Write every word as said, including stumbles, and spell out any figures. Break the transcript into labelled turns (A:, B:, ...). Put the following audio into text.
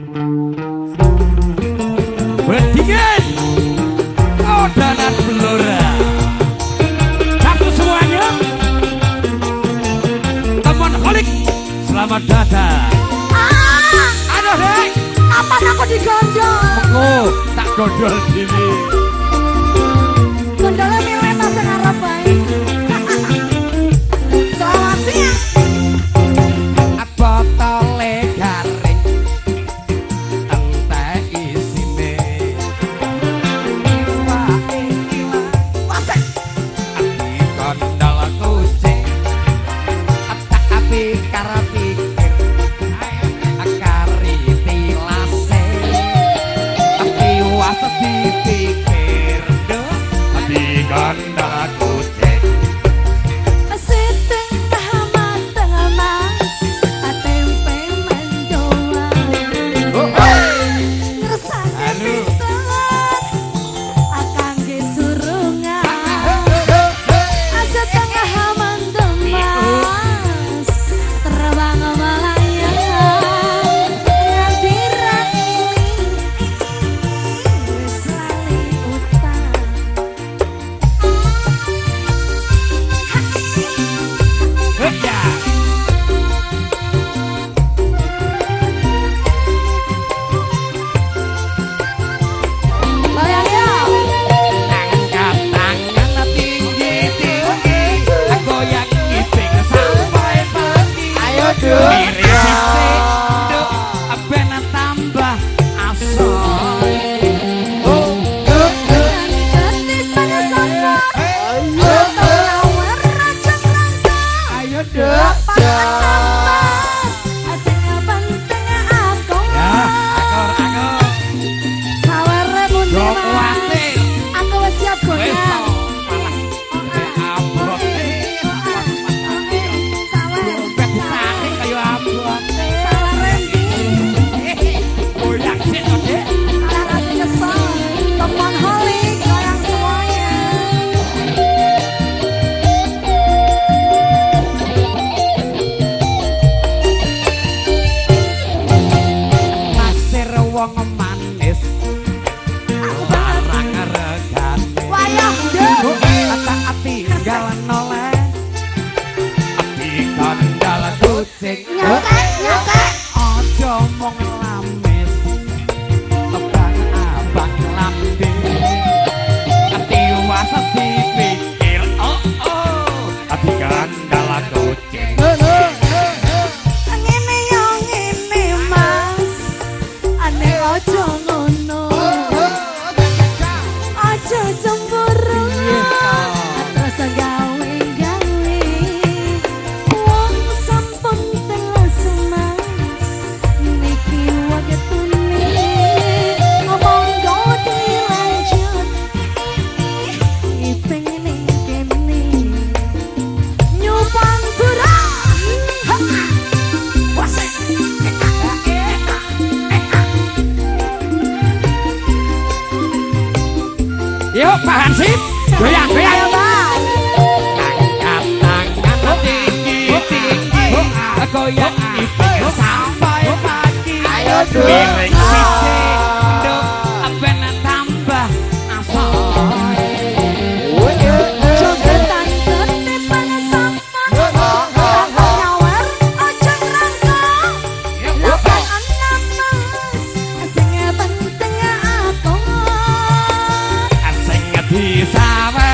A: Berdingin Odanan Blora. Satu semuanya. Teman holik, selamat datang.
B: Ah,
A: Aduh dek,
B: apa aku digondol?
A: aku tak gondol diri.
B: Gondolnya milih mas yang ngarep baik. Selamat siang.
A: Botole garing entek isine iwake ilang
B: Wasek.
A: ati kondal kucing tapi karo pikir akari tilase tapi was dipikir do ati kondal kucing Yuk Pak Hansip, goyang goyang. Angkat tangan tinggi tinggi, goyang iping sampai pagi. Ayo dong. Miring sisi, dong, ben tambah asoy.
B: Jogetan ketipan sama, kata nyawer ojo ngerangkong. Lapan enam mas, sing penting aku.
A: Di sawer